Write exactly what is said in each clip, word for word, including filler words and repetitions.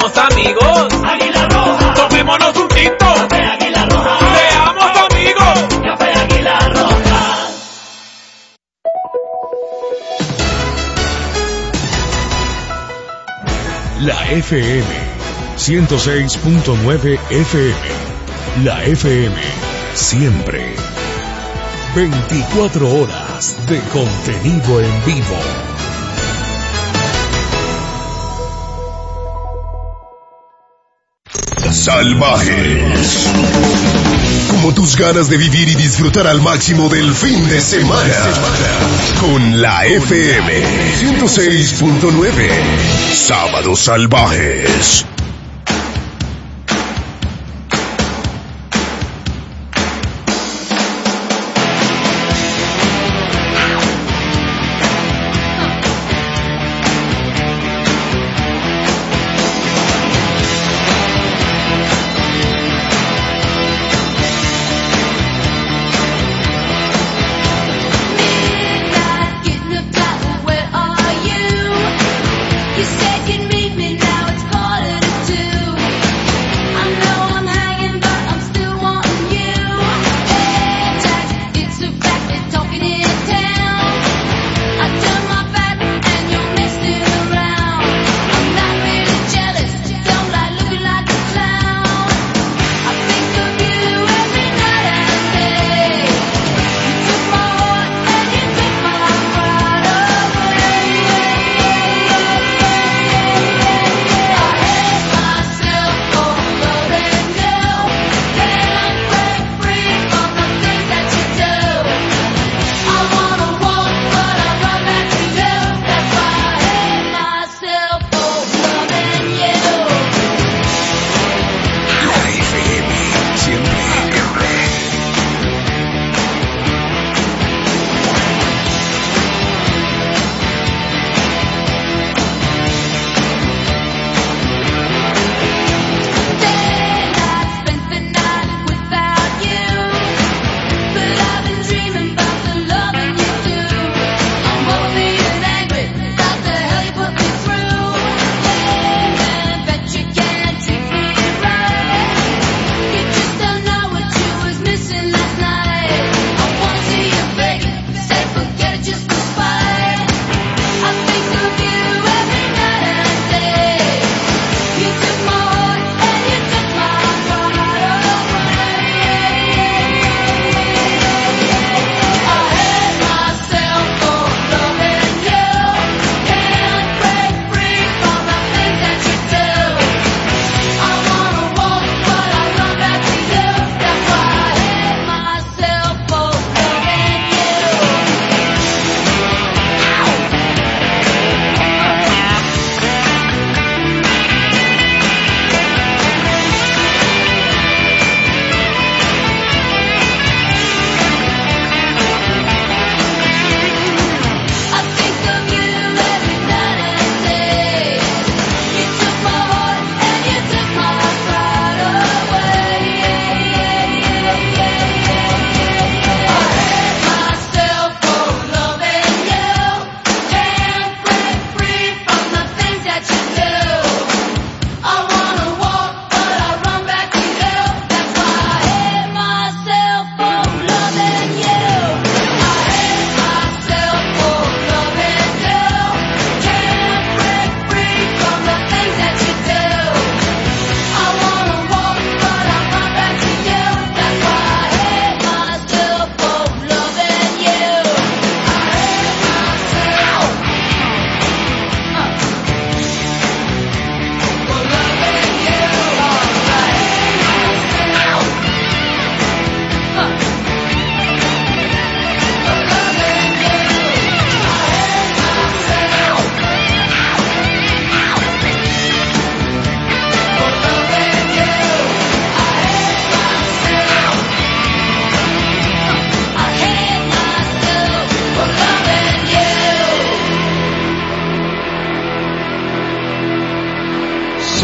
Seamos amigos. Águila Roja. Tomémonos un tinto. Café Águila Roja. Seamos amigos. Café Águila Roja. La F M ciento seis punto nueve F M. La F M siempre. veinticuatro horas de contenido en vivo. Salvajes. Como tus ganas de vivir y disfrutar al máximo del fin de semana. Con la F M ciento seis punto nueve. Sábados Salvajes. You said you'd meet me, now it's quarter to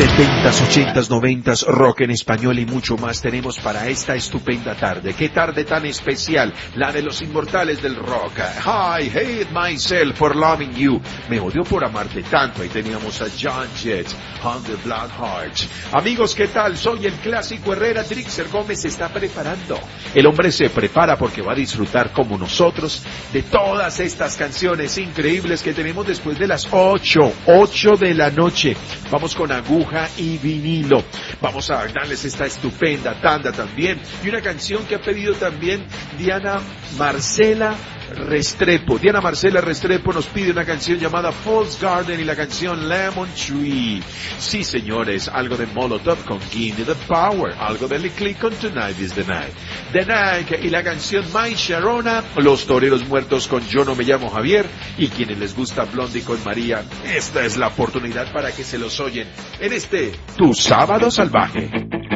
setentas, ochentas, noventas, rock en español y mucho más tenemos para esta estupenda tarde. ¡Qué tarde tan especial! La de los inmortales del rock. I hate myself for loving you. Me odio por amarte tanto. Ahí teníamos a John Jett, On the Black Heart. Amigos, ¿qué tal? Soy el clásico Herrera. Drixer Gómez se está preparando. El hombre se prepara porque va a disfrutar como nosotros de todas estas canciones increíbles que tenemos después de las ocho, ocho de la noche. Vamos con aguja y vinilo. Vamos a darles esta estupenda tanda también. Y una canción que ha pedido también Diana Marcela Restrepo. Diana Marcela Restrepo nos pide una canción llamada False Garden y la canción Lemon Tree. Sí, señores, algo de Molotov con Give Me the Power, algo de Lickley con Tonight is the Night. The Night y la canción My Sharona, Los Toreros Muertos con Yo No Me Llamo Javier, y quienes les gusta Blondie con María, esta es la oportunidad para que se los oyen en este Tu Sábado Salvaje.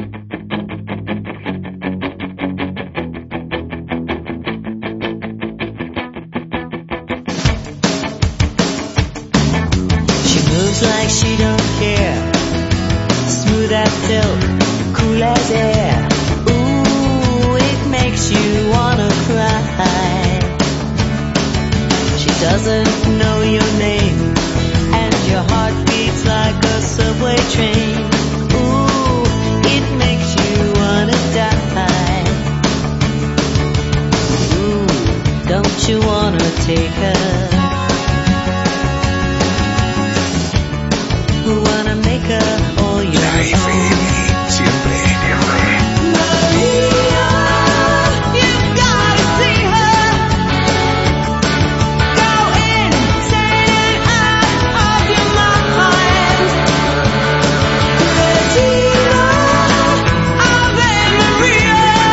Like she don't care, smooth as silk, cool as air. Ooh, it makes you wanna cry. She doesn't know your name, and your heart beats like a subway train. Ooh, it makes you wanna die. Ooh, don't you wanna take her? Wanna make her all your La F M, siempre, siempre. Maria, you've gotta see her. Go insane and out of your mind. Regina, Ave Maria.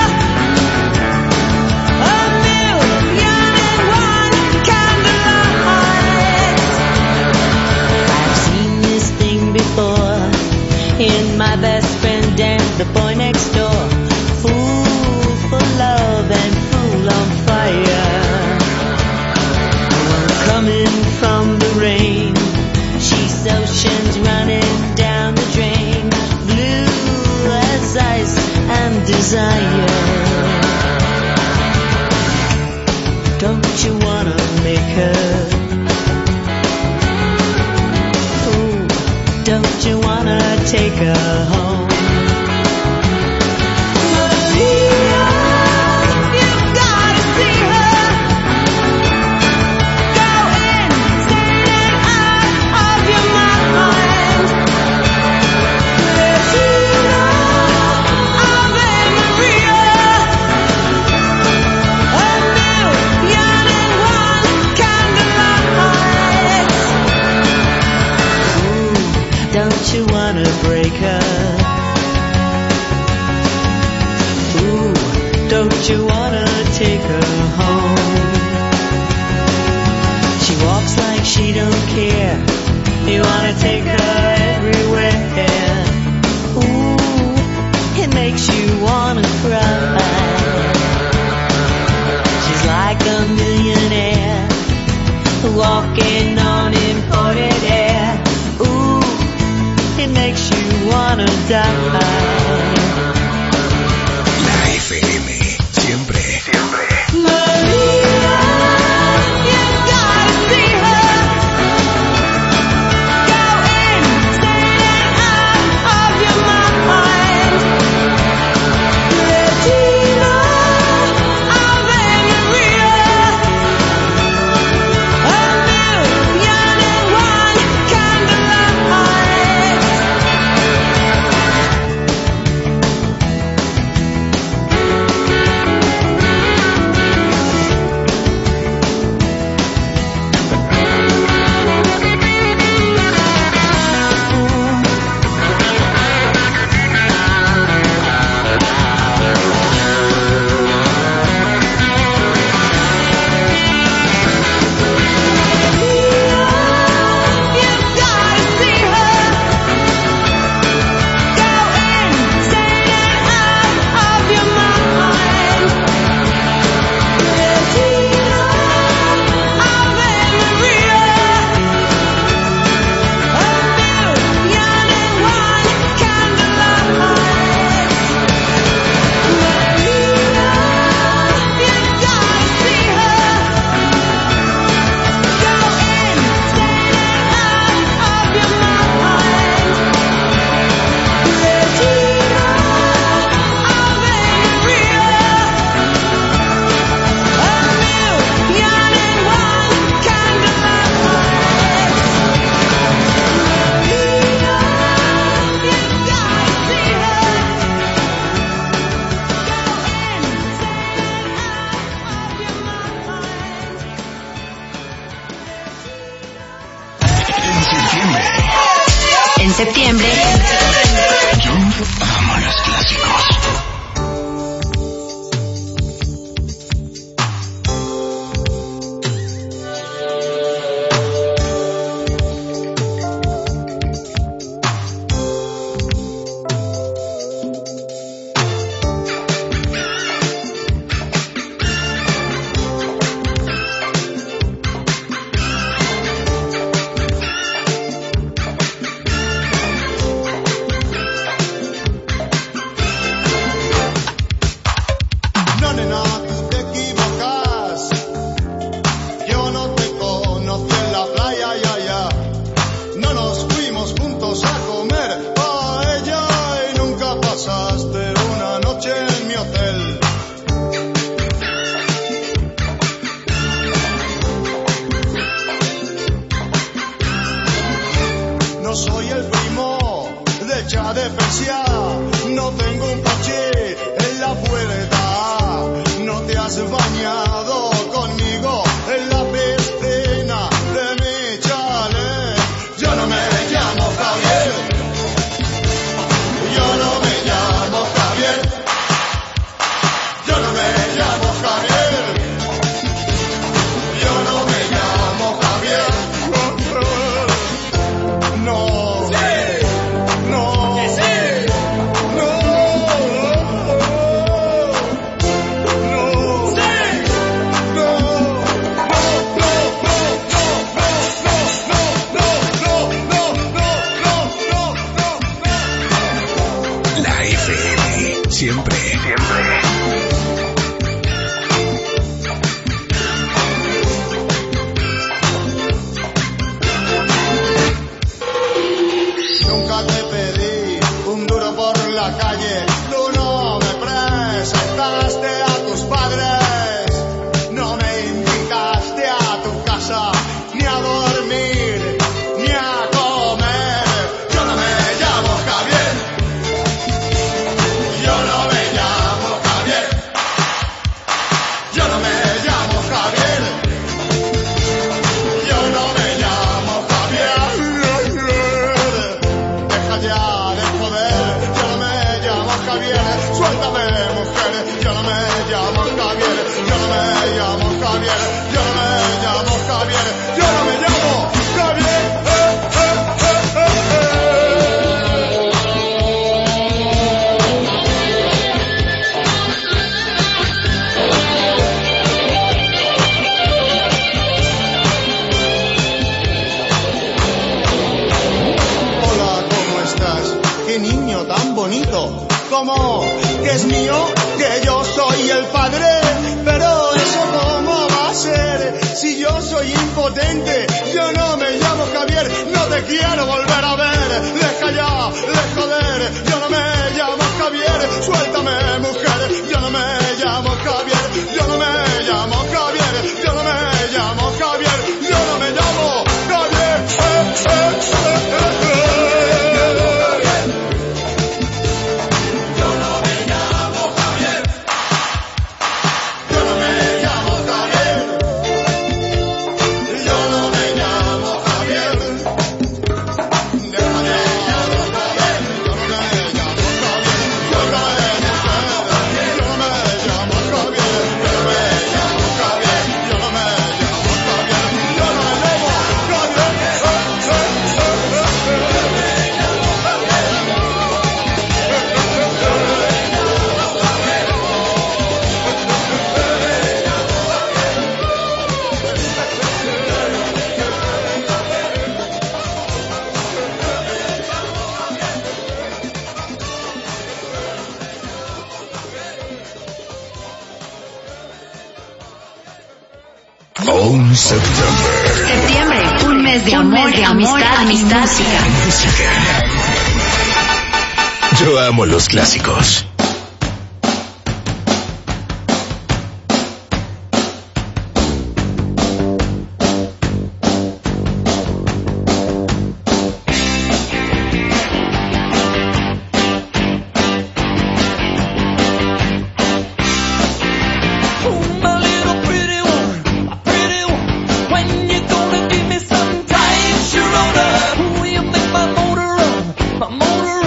A million and one candlelight. I've seen this thing before in my best friend and the boy next door. Fool for love and fool on fire. One coming from the rain. She's oceans running down the drain. Blue as ice and desire. Don't you wanna make her? Don't you wanna take her home? Maria, you've gotta see her. Go insane and out of your mind. Regina, Ave Maria. A million and one candlelight. Don't you wanna break her? Ooh, don't you wanna take her home? She walks like she don't care. You wanna take her everywhere. Ooh, it makes you wanna cry. She's like a millionaire walking on imported air. It makes you wanna die. La F M, siempre, siempre. Maria, you've gotta see her. Go insane and out of your mind. Regina, Ave Maria. A million and one candlelight. Yo amo los clásicos. Septiembre, un mes de un amor, mes de amor, amistad, amistad, música. Yo amo los clásicos. My motor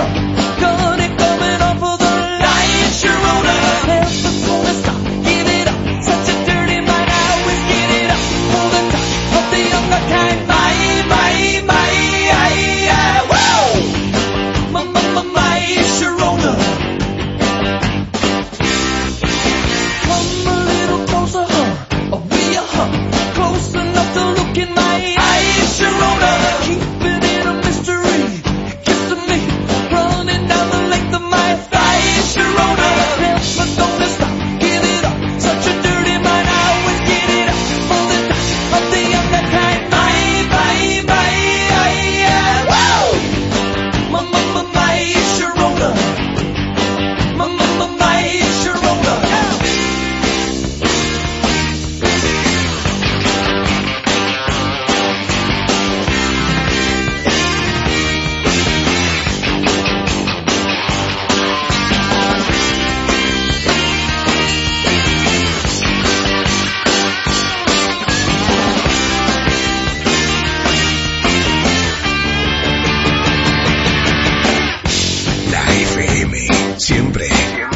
siempre.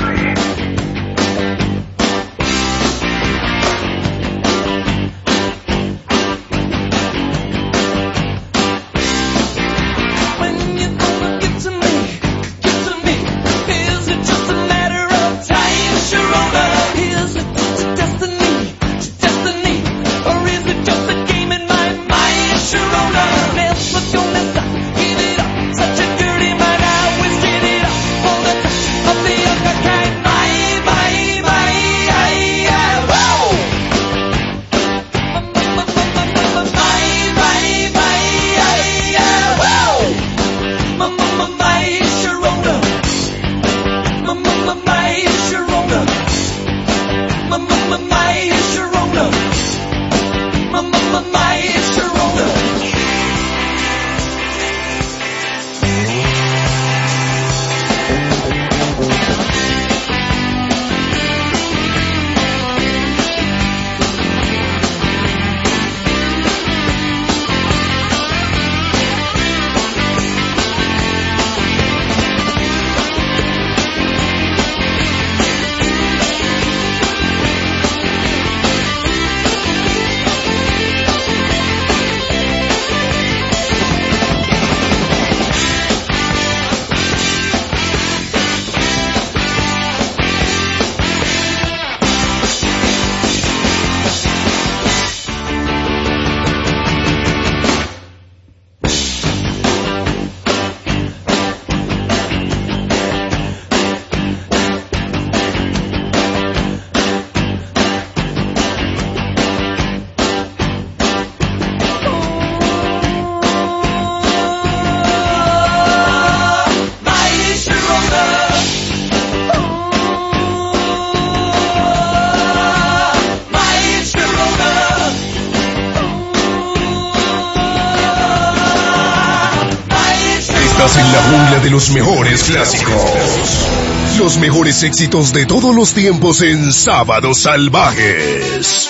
En la jungla de los mejores clásicos. Los mejores éxitos de todos los tiempos en Sábados Salvajes.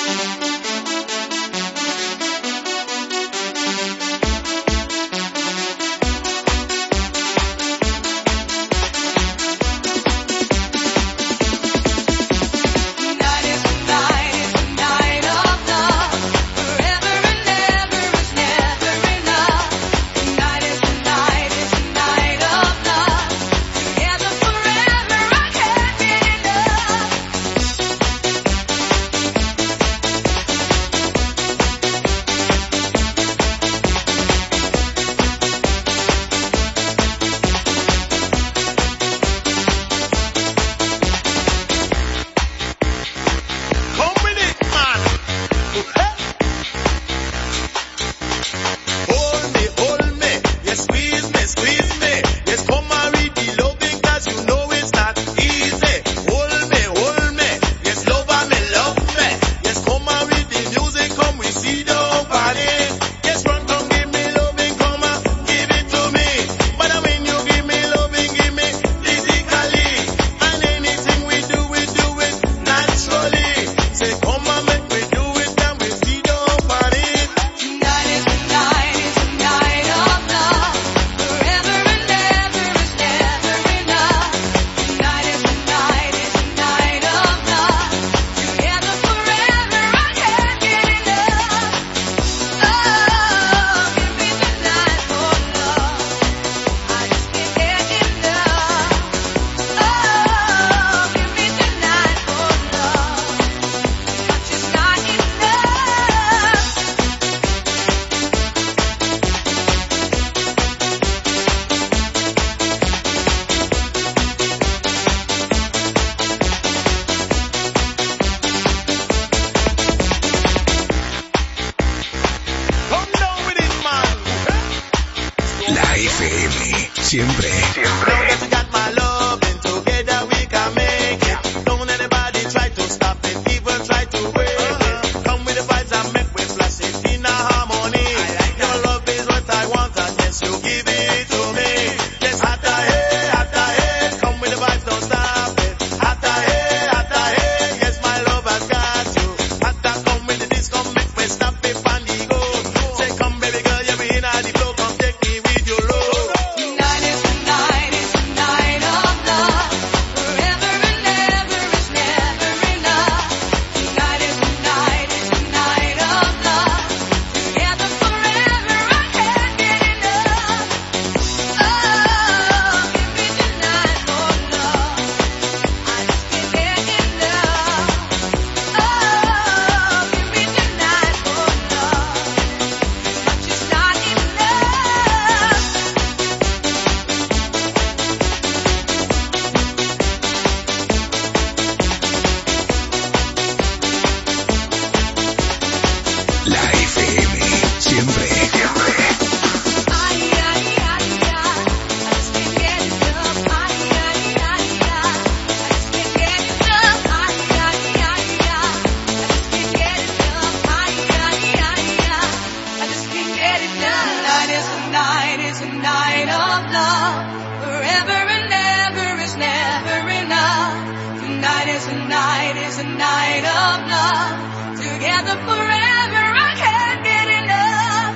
made of love. Together forever, I can't get enough.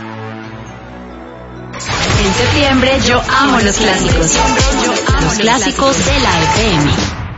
En septiembre yo amo los clásicos. Los clásicos de la F M.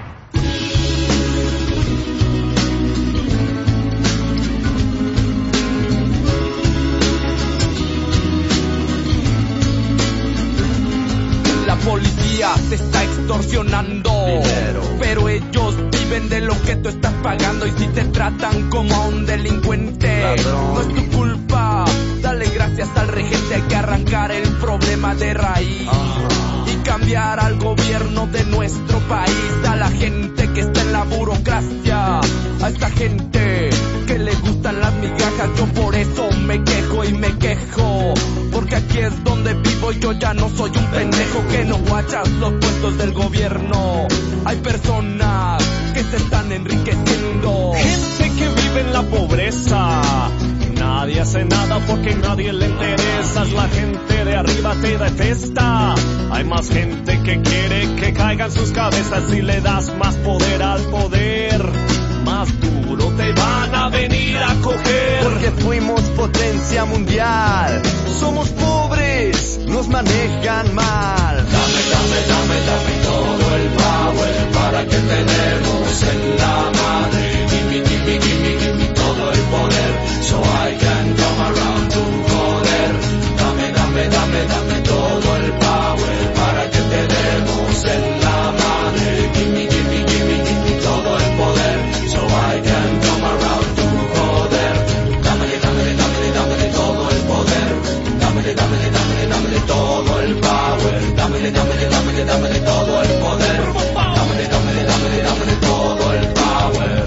La policía te está extorsionando dinero, pero ellos viven de lo que tú estás pagando. Y si te tratan como a un delincuente, ladrón, no es tu culpa. Dale gracias al regente, hay que arrancar el problema de raíz. Uh-huh. Y cambiar al gobierno de nuestro país, a la gente que está en la burocracia, a esta gente que le gustan las migajas. Yo por eso me quejo y me quejo, porque aquí es donde vivo y yo ya no soy un pendejo que no guachas los puestos del gobierno. Hay personas que se están enriqueciendo, gente que vive en la pobreza. Nadie hace nada porque nadie le interesa. La gente de arriba te detesta. Hay más gente que quiere que caigan sus cabezas. Si le das más poder al poder, más duro te van a venir a coger. Porque fuimos potencia mundial. Somos pobres, nos manejan mal. Dame, dame, dame, dame todo el power para que tenemos en la madre. Gimme, gimme, gimme, gimme todo el poder, so I can come around to joder. Dame, dame, dame, dame todo el power para que tenemos en la madre. Gimme, gimme, gimme, gimme todo el poder, so I can come around to joder. Dámele, dámele, dámele, dámele todo el poder. Dámele, dámele, dámele, dámele todo el power. Dámele, dámele, dámele, dámele todo el poder. Dámele, dámele, dámele, dámele todo el power.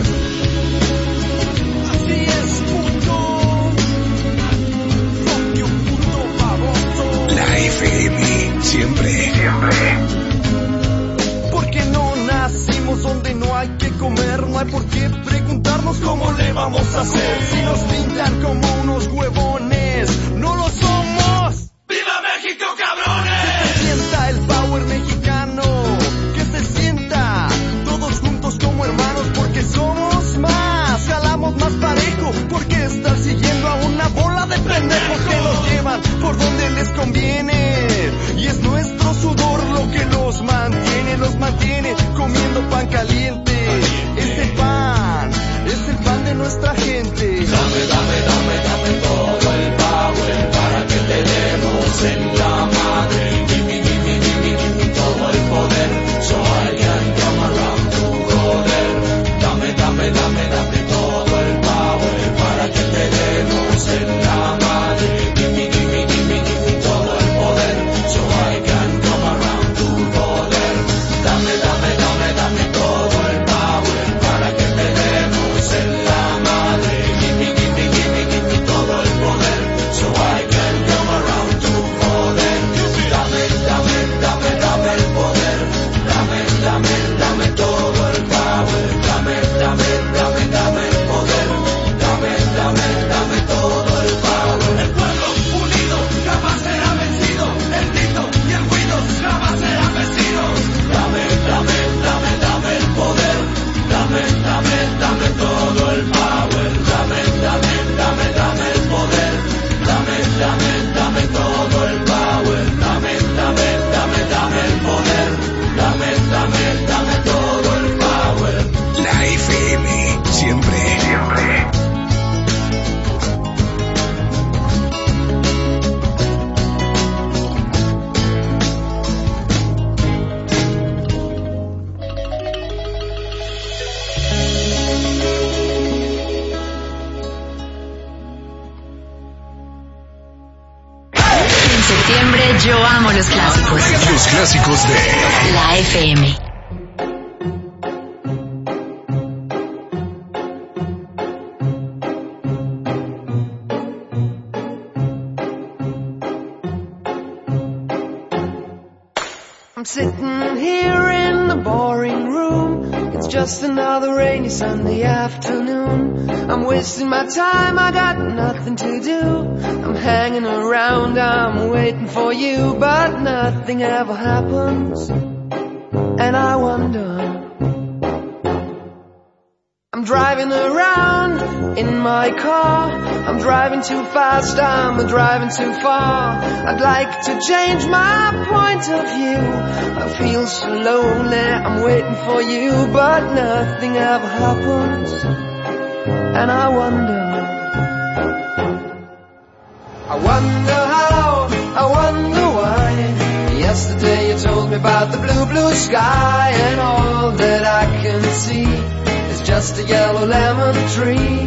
Así es, puto. Fuck you, puto baboso. La F M, siempre, siempre. Porque no nacimos donde no hay que comer. No hay por qué preguntarnos cómo le vamos a hacer. Si nos pintan como unos huevones, no lo somos. ¡Viva México, cabrones! Que se sienta el power mexicano, que se sienta todos juntos como hermanos, porque somos más, jalamos más parejo, porque estar siguiendo a una bola de pendejos que nos llevan por donde les conviene. Y es nuestro sudor lo que los mantiene, los mantiene comiendo pan caliente. Ese pan es el pan de nuestra gente. Dame, dame, dame, dame todo el power para que tenemos en la madre. Gimme, gimme, gimme, gimme todo el poder, so I can come around to joder. Dame, dame, dame, dame todo el power para que tenemos en la madre. Gimme, gimme, gimme, gimme todo el poder, so I can come around to joder. Dame, dame, dame, dame todo el power para que tenemos en la madre. Gimme, gimme, gimme, gimme todo el poder, so I can come around to joder. Dame, dame, dame, dame el poder. Dame, dame, dame todo el power. Dame, dame, dame, dame el poder. Dame, dame, dame todo el power. El pueblo unido jamás será vencido. El grito y el ruido jamás serán vencidos. Dame, dame, dame, dame el poder. Dame, dame, dame todo el power. Dame, dame, dame, dame el poder. Dame, dame, dame todo el power. Dame, dame, dame, dame el poder. Dame, dame, dame todo el power. La F M, siempre, siempre. En septiembre yo amo los clásicos. Los clásicos de La F M. I'm sitting here in the boring room. It's just another rainy Sunday afternoon. I'm wasting my time, I got nothing to do. I'm hanging around, I'm waiting for you, but nothing ever happens. And I wonder, I'm I'm driving around in my car. I'm driving too fast, I'm driving too far. I'd like to change my point of view. I feel so lonely, I'm waiting for you, but nothing ever happens. And I wonder, I wonder how, I wonder why. Yesterday you told me about the blue, blue sky, and all that I can see is just a yellow lemon tree.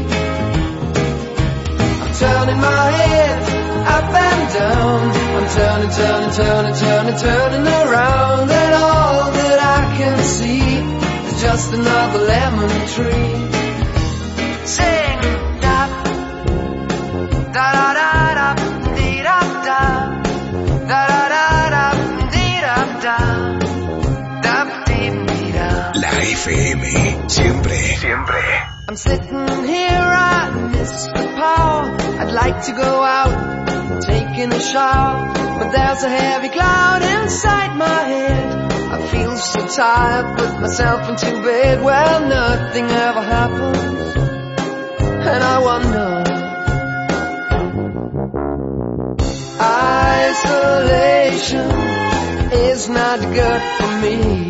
I'm turning my head up and down. I'm turning, turning, turning, turning, turning around, and all that I can see is just another lemon tree. Sing, da, da da da da, dee da da, da da da da, dee da da, da dee dee da. La F M, siempre, siempre. I'm sitting here, I miss the power. I'd like to go out, taking a shower, but there's a heavy cloud inside my head. I feel so tired, put myself into bed. Well, nothing ever happens, and I wonder. Isolation is not good for me.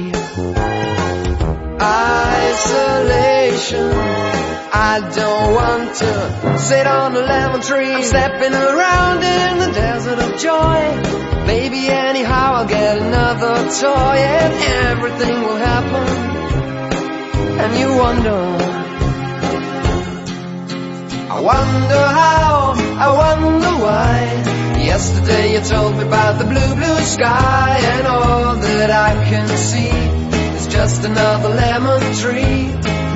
Isolation, I don't want to sit on a lemon tree. I'm stepping around in the desert of joy. Maybe anyhow I'll get another toy, and everything will happen. And you wonder, I wonder how, I wonder why. Yesterday you told me about the blue, blue sky, and all that I can see is just another lemon tree.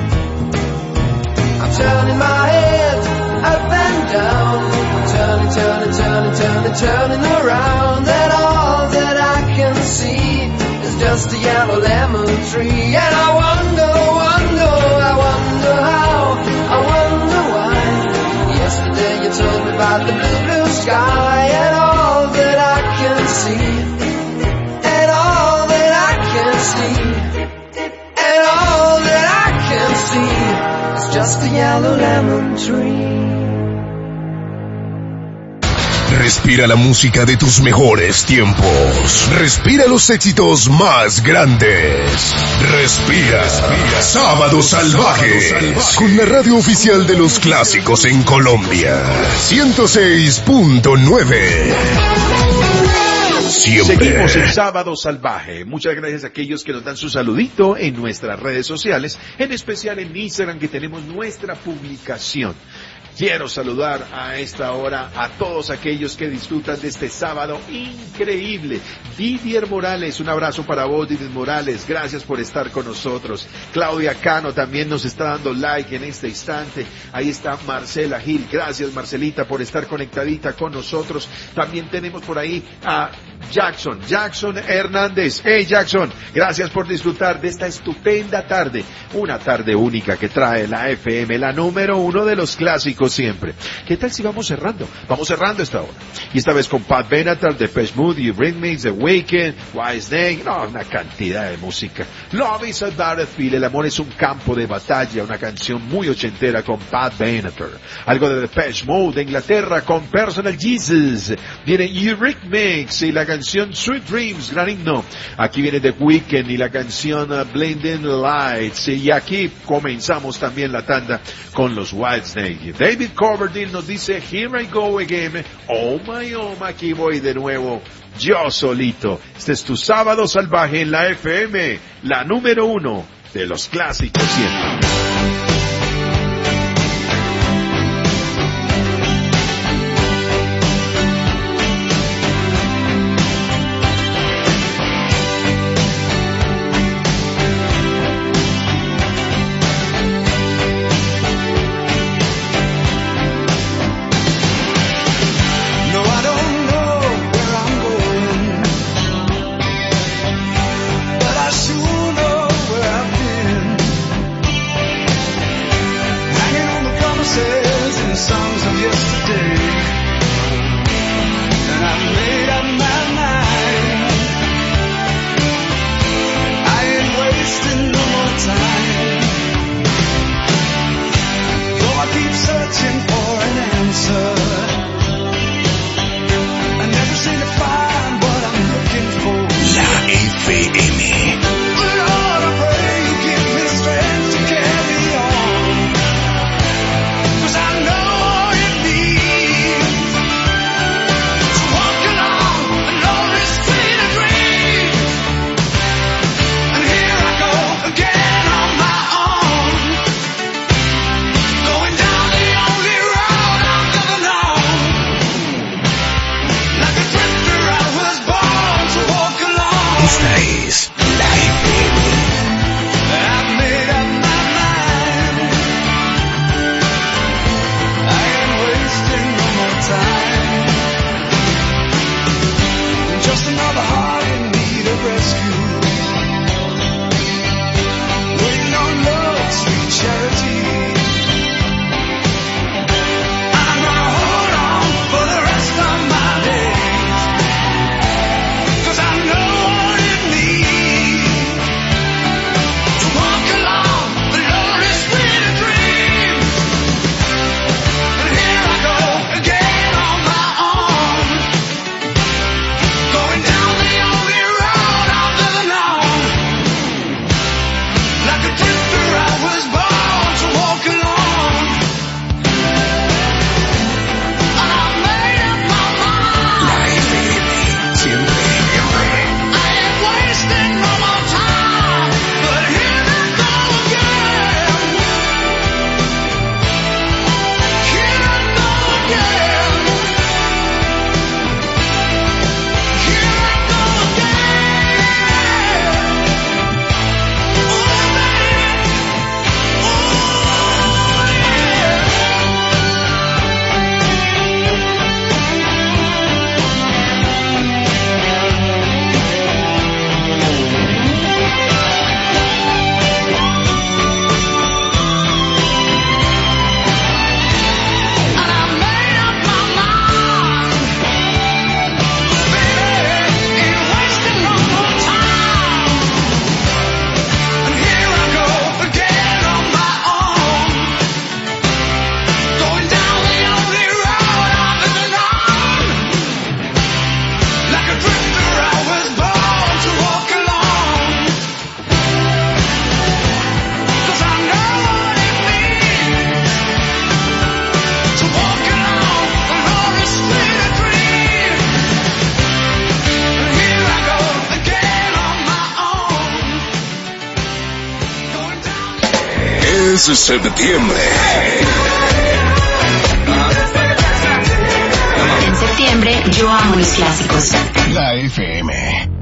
I'm turning my head up and down. I'm turning, turning, turning, turning, turning around, and all that I can see is just a yellow lemon tree. And I wonder, wonder, I wonder how, I wonder why. Yesterday you told me about the blue, blue sky, and all that I can see, and all that I can see, and all that I can see is just a yellow lemon tree. Respira la música de tus mejores tiempos. Respira los éxitos más grandes. Respira, Respira. Sábado Salvaje. Con la radio oficial de los clásicos en Colombia. ciento seis punto nueve. Siempre. Seguimos en Sábado Salvaje. Muchas gracias a aquellos que nos dan su saludito en nuestras redes sociales, en especial en Instagram, que tenemos nuestra publicación. Quiero saludar a esta hora a todos aquellos que disfrutan de este sábado increíble. Didier Morales, un abrazo para vos, Didier Morales, gracias por estar con nosotros. Claudia Cano también nos está dando like en este instante. Ahí está Marcela Gil, gracias Marcelita por estar conectadita con nosotros. También tenemos por ahí a Jackson, Jackson Hernández. Hey Jackson, gracias por disfrutar de esta estupenda tarde. Una tarde única que trae la F M, la número uno de los clásicos siempre. ¿Qué tal si vamos cerrando? Vamos cerrando esta hora. Y esta vez con Pat Benatar, Depeche Mode, Eurythmics, The Weeknd, Whitesnake, no, una cantidad de música. Love is a battlefield, el amor es un campo de batalla, una canción muy ochentera con Pat Benatar. Algo de Depeche Mode de Inglaterra con Personal Jesus. Viene Eurythmics y la canción Sweet Dreams, gran himno. Aquí viene The Weeknd y la canción uh, Blinding Lights. Y aquí comenzamos también la tanda con los Whitesnake. David Coverdale nos dice, Here I go again, oh my, oh my, aquí voy de nuevo, yo solito. Este es tu Sábado Salvaje en la F M, la número uno de los clásicos siempre. But I sure know where I've been. es septiembre. En septiembre, yo amo los clásicos. La F M.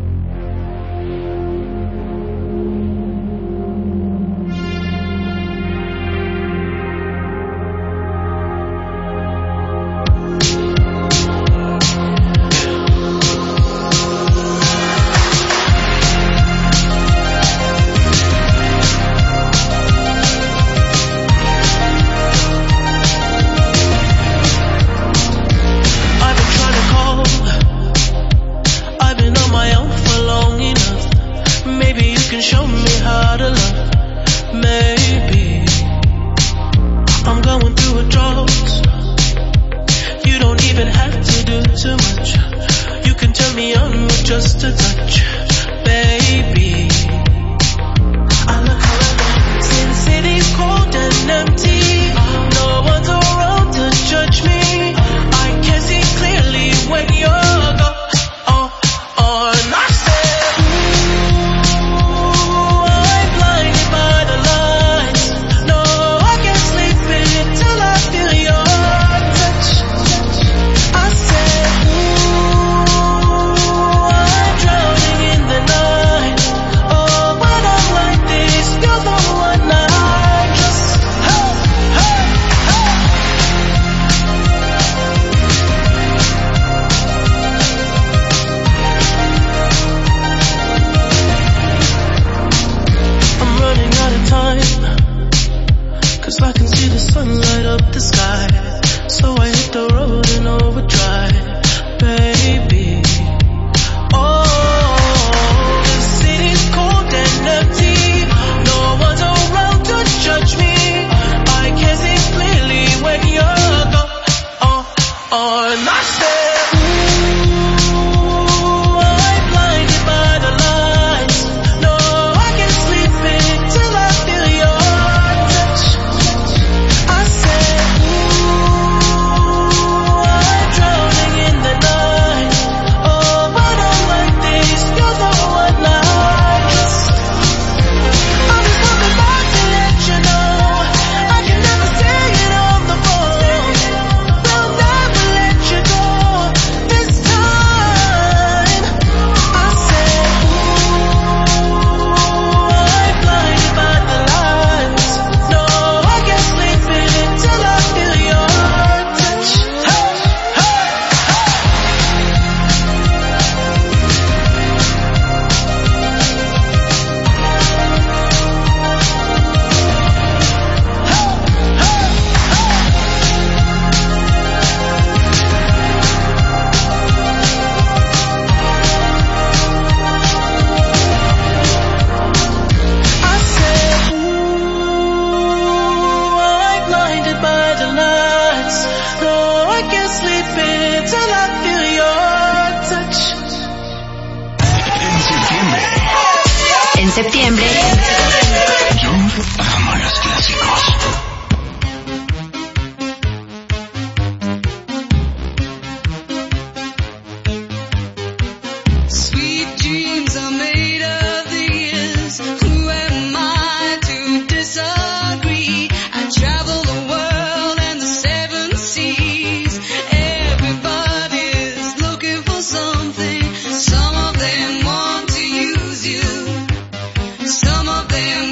Some of them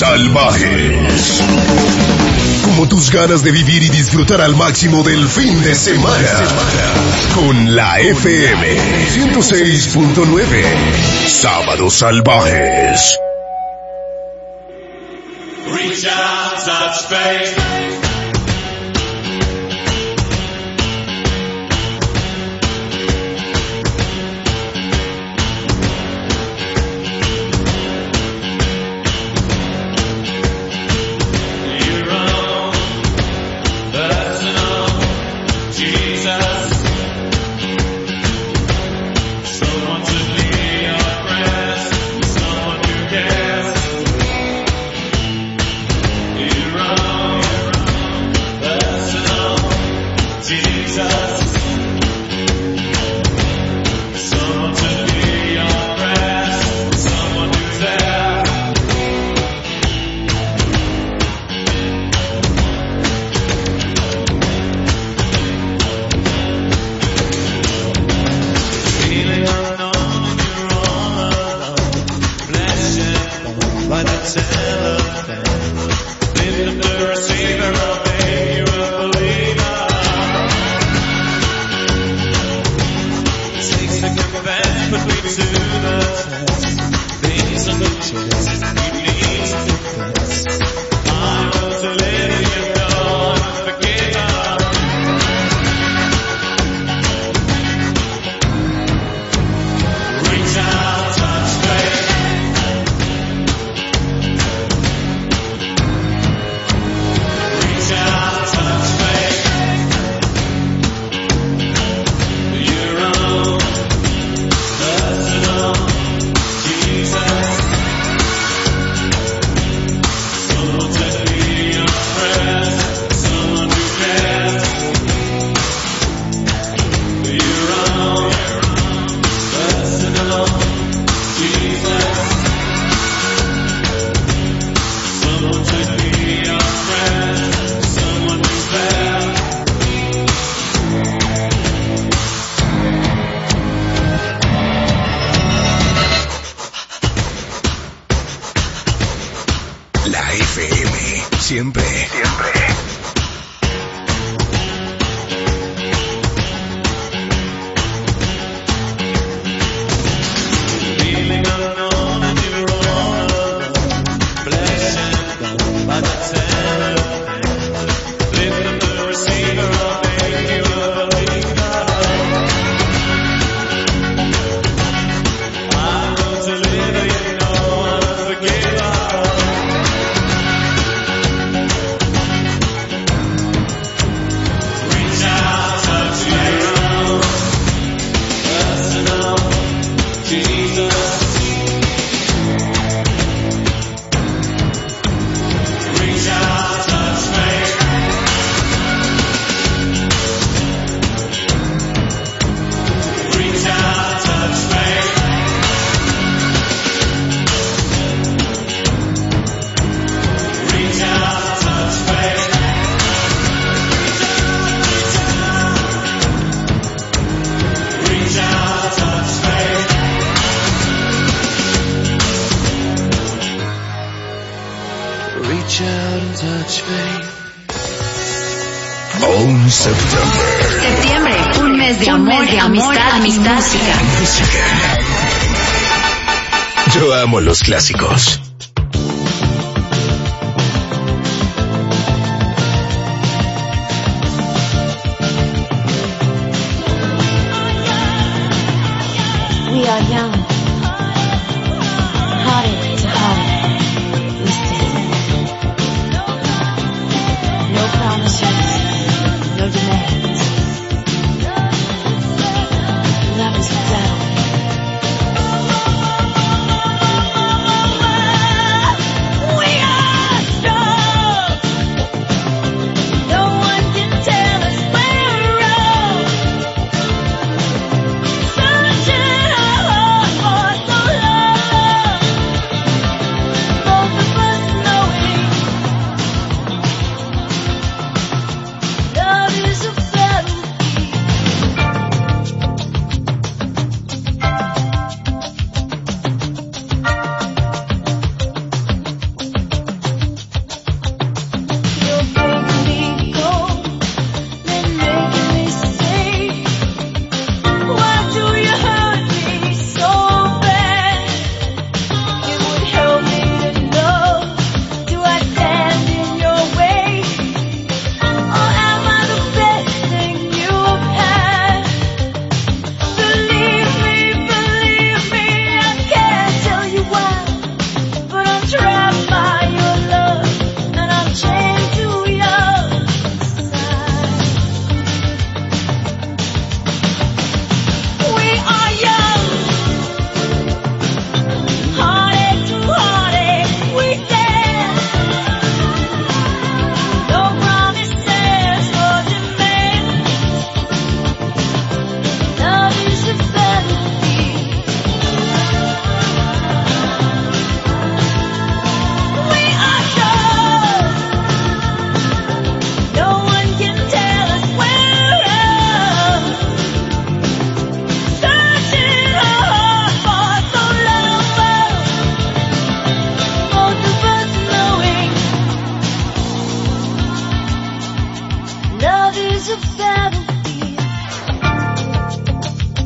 Salvajes. Como tus ganas de vivir y disfrutar al máximo del fin de semana. Con la F M ciento seis punto nueve. Sábados Salvajes. Reach out, touch faith. Siempre, siempre. Septiembre, un mes de un amor, mes de amor, amistad, amistad, música. música. Yo amo los clásicos. We are young, hearted to heart, listen. No promises. No demands. Love is battle. We are strong. No one can tell us we're wrong. Searching our hearts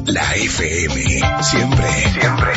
La F M, siempre, siempre.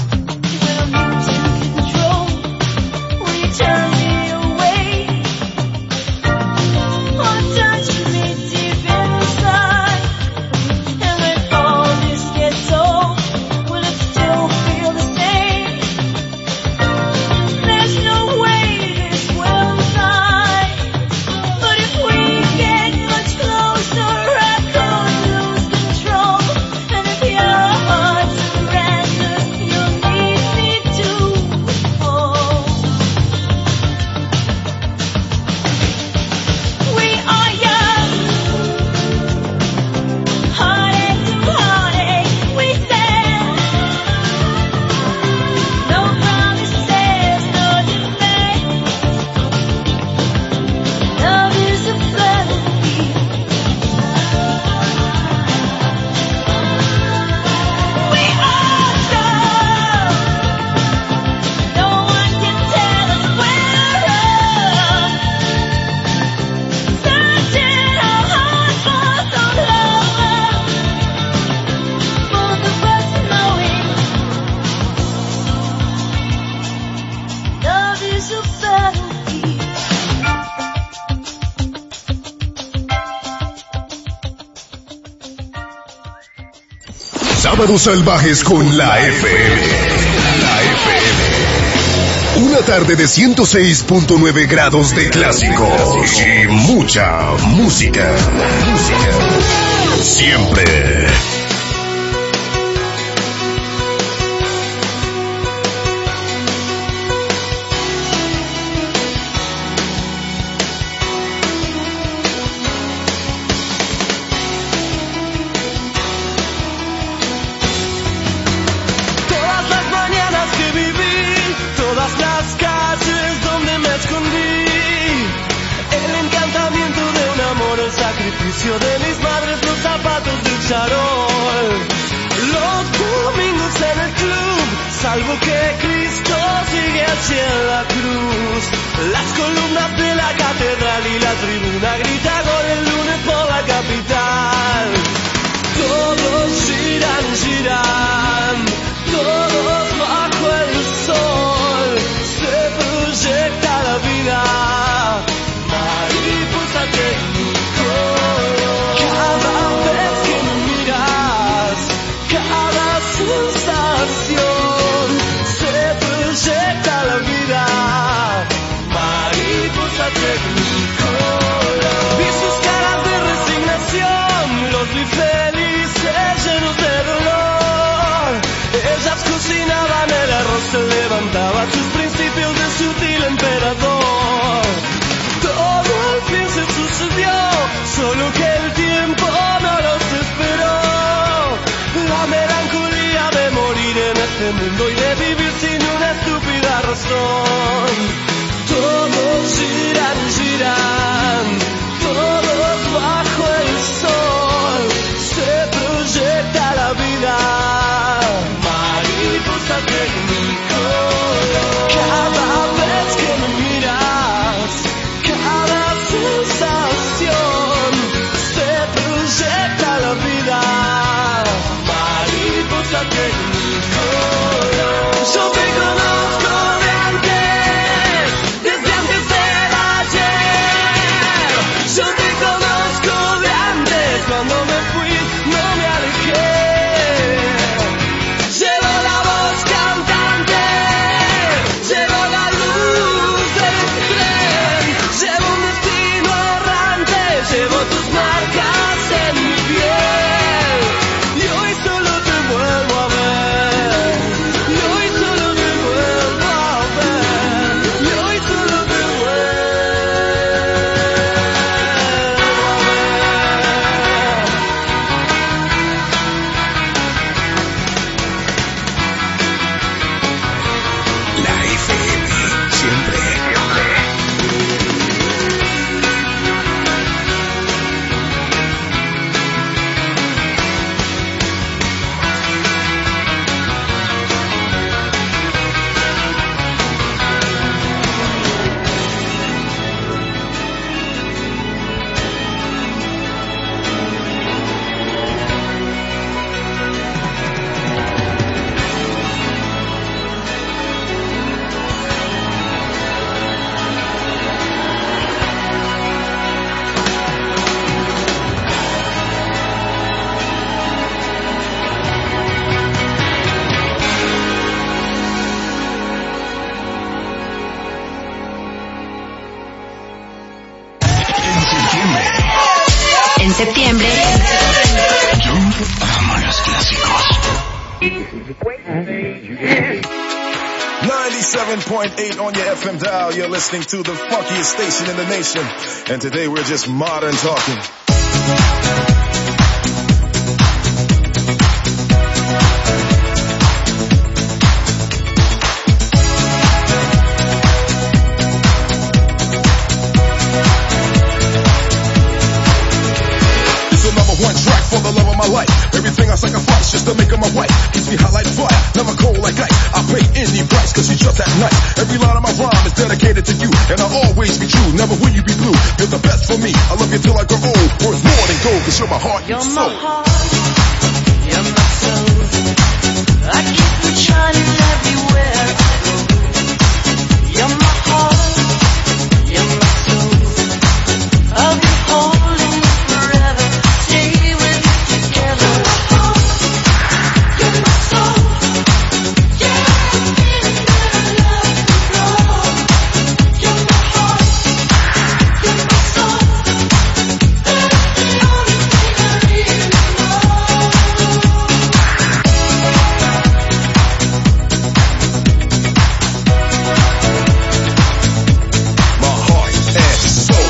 Sábados salvajes con la F M. La F M. Una tarde de ciento seis punto nueve grados de clásicos y mucha música. Música. Siempre. De mis madres los zapatos del charol, los domingos en el club, salvo que Cristo sigue hacia la cruz, las columnas de la catedral y la tribuna grita gol el lunes por la capital. Todos giran, giran, todos bajo el sol, se proyecta la vida, mariposa técnica. Cada vez que me miras, cada sensación, se proyecta la vida, mariposa tecnicolor. Vi sus caras de resignación, los vi felices, llenos de dolor. Ellas cocinaban el arroz, se levantaba sus principios de sutil emperador. Todo al fin se sucedió, solo que el tiempo no los esperó. La melancolía de morir en este mundo y de vivir sin una estúpida razón. Todos giran, giran, todos bajo el sol, se proyecta la vida, mariposa tecnicolor. Cada vez que me miras, cada sensación se proyecta septiembre. Yo amo los clásicos. ninety-seven point eight on your F M dial. You're listening to the funkiest station in the nation. And today we're just modern talking. One track for the love of my life. Everything I sacrifice just to make her my wife. Keeps me hot like fire, never cold like ice. I pay any price cause she's just that nice. Every line of my rhyme is dedicated to you, and I'll always be true. Never will you be blue. You're the best for me. I love you till I grow old. Worth more than gold cause you're my heart and soul. You're my heart, you're my soul. I keep you shining everywhere I go. You're my heart, you're my soul. I'll be holding you forever. Stay with you together. You're my soul. Yeah, I'm feeling that I love you, girl. You're my heart. You're my soul. That's the only thing I really know. My heart and soul.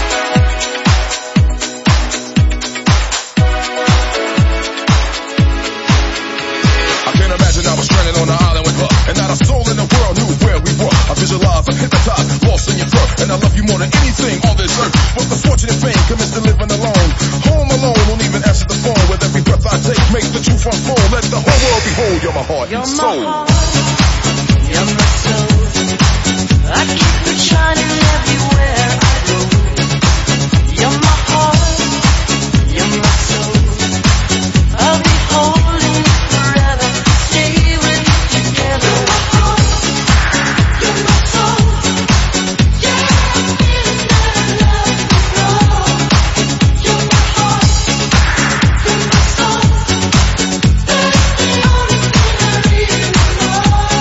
I can't imagine I was stranded on an island with her, and not a soul in the world knew where we were. I visualized, I'm hypnotized, lost in your turf, and I love you more than anything on this earth. What's the fortune and fame commits to living alone? Home alone, won't even answer the phone. With every breath I take, makes the truth unfold. Let the whole world behold. You're my heart You're and my soul. heart, you're my soul. I keep you shining everywhere I go. You're my heart, you're my soul. I'll be holding you forever. Stay with you together. You're my heart, you're my soul. Yeah, I'm feeling that I love you, girl. You're my heart, you're my soul. That's the only thing I really know.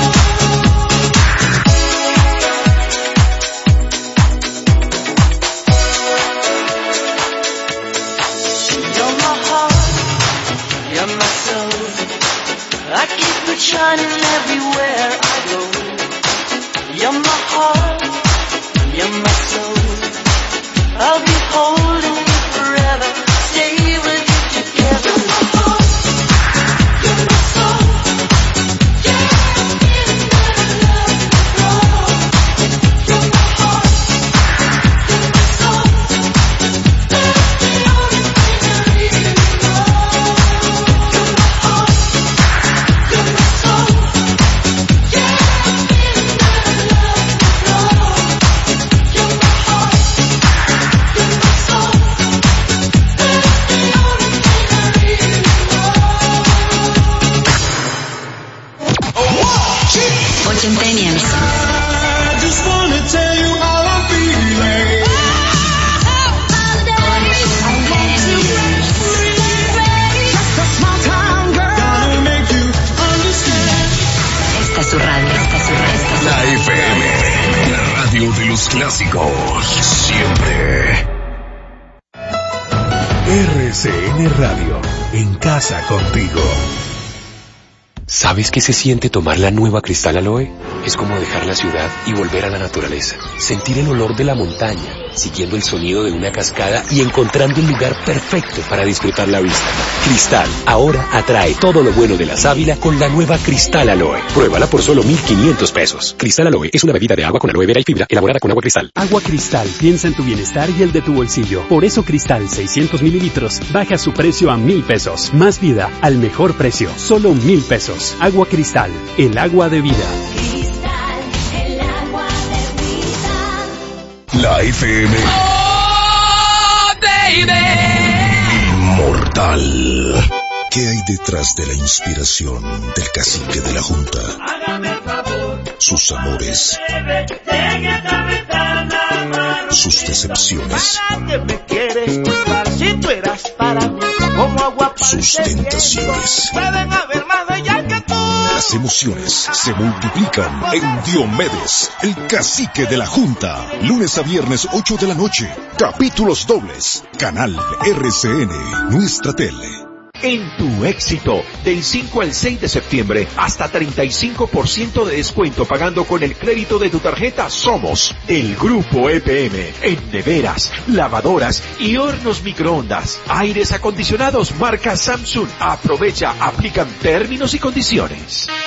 You're my heart, you're my soul. I keep it shining everywhere I go. You're my heart, you're my soul. I'll be holding you forever. Stay with you together. You're my heart, you're my soul. Yeah, I'm feeling that I love you, girl. You're my heart, you're my soul. That's the only thing I really know. You're my heart, you're my soul. Yeah, I'm feeling that I love you, girl. You're my heart, you're my soul. That's the only thing I really know. Ochentennials. Just wanna tell you how I'm feeling. Gotta make you understand. Esta es su radio, esta es su radio. Esta es su La F M, la radio de los clásicos, siempre. R C N Radio, en casa contigo. ¿Sabes qué se siente tomar la nueva Cristal Aloe? Es como dejar la ciudad y volver a la naturaleza. Sentir el olor de la montaña, siguiendo el sonido de una cascada y encontrando el lugar perfecto para disfrutar la vista. Cristal, ahora atrae todo lo bueno de la sábila con la nueva Cristal Aloe. Pruébala por solo mil quinientos pesos. Cristal Aloe es una bebida de agua con aloe vera y fibra elaborada con agua Cristal. Agua Cristal piensa en tu bienestar y el de tu bolsillo. Por eso Cristal seiscientos mililitros baja su precio a mil pesos. Más vida al mejor precio, solo mil pesos. Agua Cristal, el agua de vida. La F M. Oh, baby. Inmortal. ¿Qué hay detrás de la inspiración del cacique de la Junta? Sus amores. Sus decepciones. Sus tentaciones. Las emociones se multiplican en Diomedes, el cacique de la Junta. Lunes a viernes, ocho de la noche. Capítulos dobles. Canal R C N, nuestra tele. En tu éxito, del cinco al seis de septiembre, hasta treinta y cinco por ciento de descuento pagando con el crédito de tu tarjeta. Somos el Grupo E P M, en neveras, lavadoras y hornos microondas. Aires acondicionados marca Samsung. Aprovecha, aplican términos y condiciones.